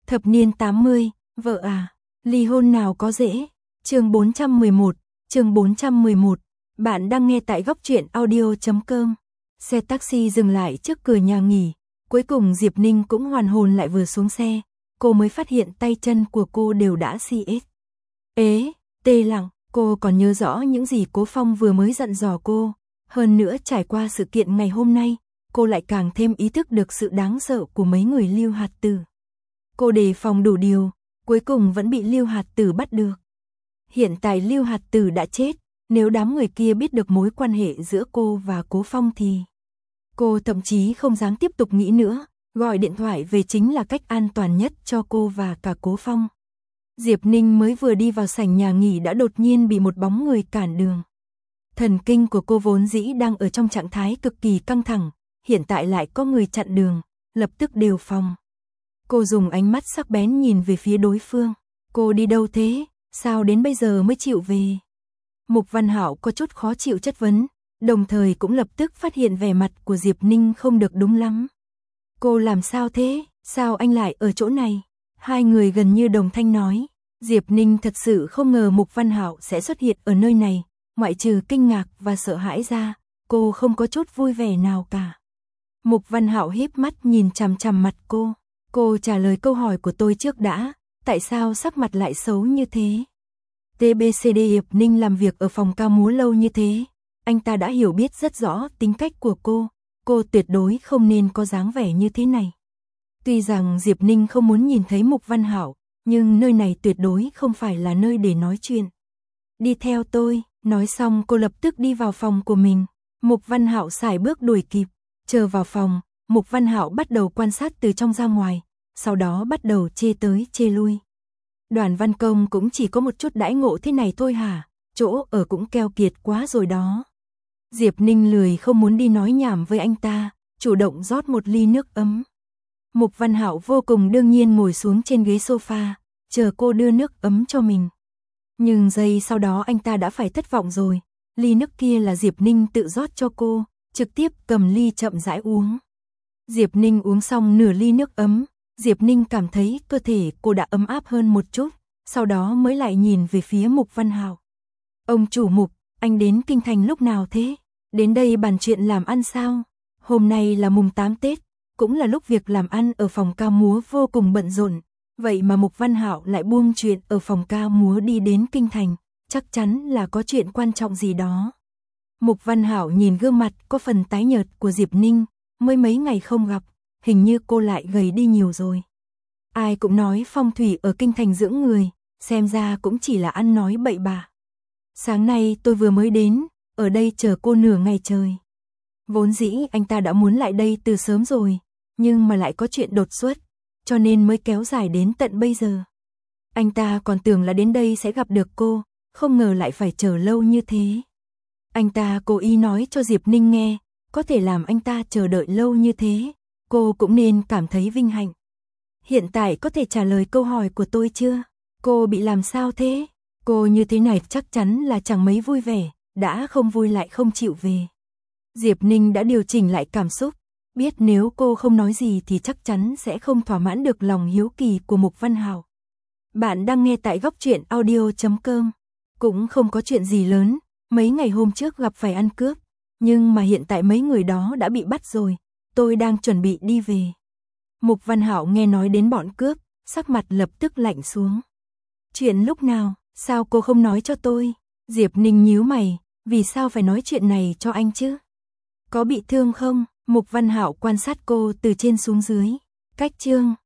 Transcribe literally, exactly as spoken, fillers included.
Thập niên tám mươi, vợ à, ly hôn nào có dễ. Chương bốn trăm mười một, chương bốn trăm mười một. Bạn đang nghe tại góc truyện audio chấm com. Xe taxi dừng lại trước cửa nhà nghỉ, cuối cùng Diệp Ninh cũng hoàn hồn lại vừa xuống xe, cô mới phát hiện tay chân của cô đều đã xi ết. Ế, tê lặng, cô còn nhớ rõ những gì Cố Phong vừa mới dặn dò cô, hơn nữa trải qua sự kiện ngày hôm nay, cô lại càng thêm ý thức được sự đáng sợ của mấy người Lưu Hạt Tử. Cô đề phòng đủ điều, cuối cùng vẫn bị Lưu Hạt Tử bắt được. Hiện tại Lưu Hạt Tử đã chết, nếu đám người kia biết được mối quan hệ giữa cô và Cố Phong thì... Cô thậm chí không dám tiếp tục nghĩ nữa, gọi điện thoại về chính là cách an toàn nhất cho cô và cả Cố Phong. Diệp Ninh mới vừa đi vào sảnh nhà nghỉ đã đột nhiên bị một bóng người cản đường. Thần kinh của cô vốn dĩ đang ở trong trạng thái cực kỳ căng thẳng, hiện tại lại có người chặn đường, lập tức đề phòng. Cô dùng ánh mắt sắc bén nhìn về phía đối phương. Cô đi đâu thế? Sao đến bây giờ mới chịu về? Mục Văn Hạo có chút khó chịu chất vấn, đồng thời cũng lập tức phát hiện vẻ mặt của Diệp Ninh không được đúng lắm. Cô làm sao thế? Sao anh lại ở chỗ này? Hai người gần như đồng thanh nói. Diệp Ninh thật sự không ngờ Mục Văn Hạo sẽ xuất hiện ở nơi này, ngoại trừ kinh ngạc và sợ hãi ra, cô không có chút vui vẻ nào cả. Mục Văn Hạo híp mắt nhìn chằm chằm mặt cô. Cô trả lời câu hỏi của tôi trước đã, tại sao sắc mặt lại xấu như thế? tê bê xê đê Diệp Ninh làm việc ở phòng ca múa lâu như thế, anh ta đã hiểu biết rất rõ tính cách của cô, cô tuyệt đối không nên có dáng vẻ như thế này. Tuy rằng Diệp Ninh không muốn nhìn thấy Mục Văn Hạo, nhưng nơi này tuyệt đối không phải là nơi để nói chuyện. Đi theo tôi, nói xong cô lập tức đi vào phòng của mình. Mục Văn Hạo sải bước đuổi kịp, chờ vào phòng, Mục Văn Hạo bắt đầu quan sát từ trong ra ngoài, sau đó bắt đầu chê tới chê lui. Đoàn Văn Công cũng chỉ có một chút đãi ngộ thế này thôi hả, chỗ ở cũng keo kiệt quá rồi đó. Diệp Ninh lười không muốn đi nói nhảm với anh ta, chủ động rót một ly nước ấm. Mục Văn Hạo vô cùng đương nhiên ngồi xuống trên ghế sofa, chờ cô đưa nước ấm cho mình. Nhưng giây sau đó anh ta đã phải thất vọng rồi, ly nước kia là Diệp Ninh tự rót cho cô, trực tiếp cầm ly chậm rãi uống. Diệp Ninh uống xong nửa ly nước ấm, Diệp Ninh cảm thấy cơ thể cô đã ấm áp hơn một chút, sau đó mới lại nhìn về phía Mục Văn Hạo. Ông chủ Mục, anh đến Kinh Thành lúc nào thế? Đến đây bàn chuyện làm ăn sao? Hôm nay là mùng tám Tết, cũng là lúc việc làm ăn ở phòng ca múa vô cùng bận rộn, vậy mà Mục Văn Hạo lại buông chuyện ở phòng ca múa đi đến Kinh Thành, chắc chắn là có chuyện quan trọng gì đó. Mục Văn Hạo nhìn gương mặt có phần tái nhợt của Diệp Ninh, mới mấy ngày không gặp, hình như cô lại gầy đi nhiều rồi. Ai cũng nói phong thủy ở Kinh Thành dưỡng người, xem ra cũng chỉ là ăn nói bậy bạ. Sáng nay tôi vừa mới đến, ở đây chờ cô nửa ngày trời. Vốn dĩ anh ta đã muốn lại đây từ sớm rồi, nhưng mà lại có chuyện đột xuất, cho nên mới kéo dài đến tận bây giờ. Anh ta còn tưởng là đến đây sẽ gặp được cô, không ngờ lại phải chờ lâu như thế. Anh ta cố ý nói cho Diệp Ninh nghe, có thể làm anh ta chờ đợi lâu như thế, cô cũng nên cảm thấy vinh hạnh. Hiện tại có thể trả lời câu hỏi của tôi chưa? Cô bị làm sao thế? Cô như thế này chắc chắn là chẳng mấy vui vẻ, đã không vui lại không chịu về. Diệp Ninh đã điều chỉnh lại cảm xúc, biết nếu cô không nói gì thì chắc chắn sẽ không thỏa mãn được lòng hiếu kỳ của Mục Văn Hạo. Bạn đang nghe tại góc truyện audio chấm com. Cũng không có chuyện gì lớn, mấy ngày hôm trước gặp phải ăn cướp, nhưng mà hiện tại mấy người đó đã bị bắt rồi, tôi đang chuẩn bị đi về. Mục Văn Hạo nghe nói đến bọn cướp, sắc mặt lập tức lạnh xuống. Chuyện lúc nào, sao cô không nói cho tôi? Diệp Ninh nhíu mày, vì sao phải nói chuyện này cho anh chứ? Có bị thương không? Mục Văn Hạo quan sát cô từ trên xuống dưới. Cách chương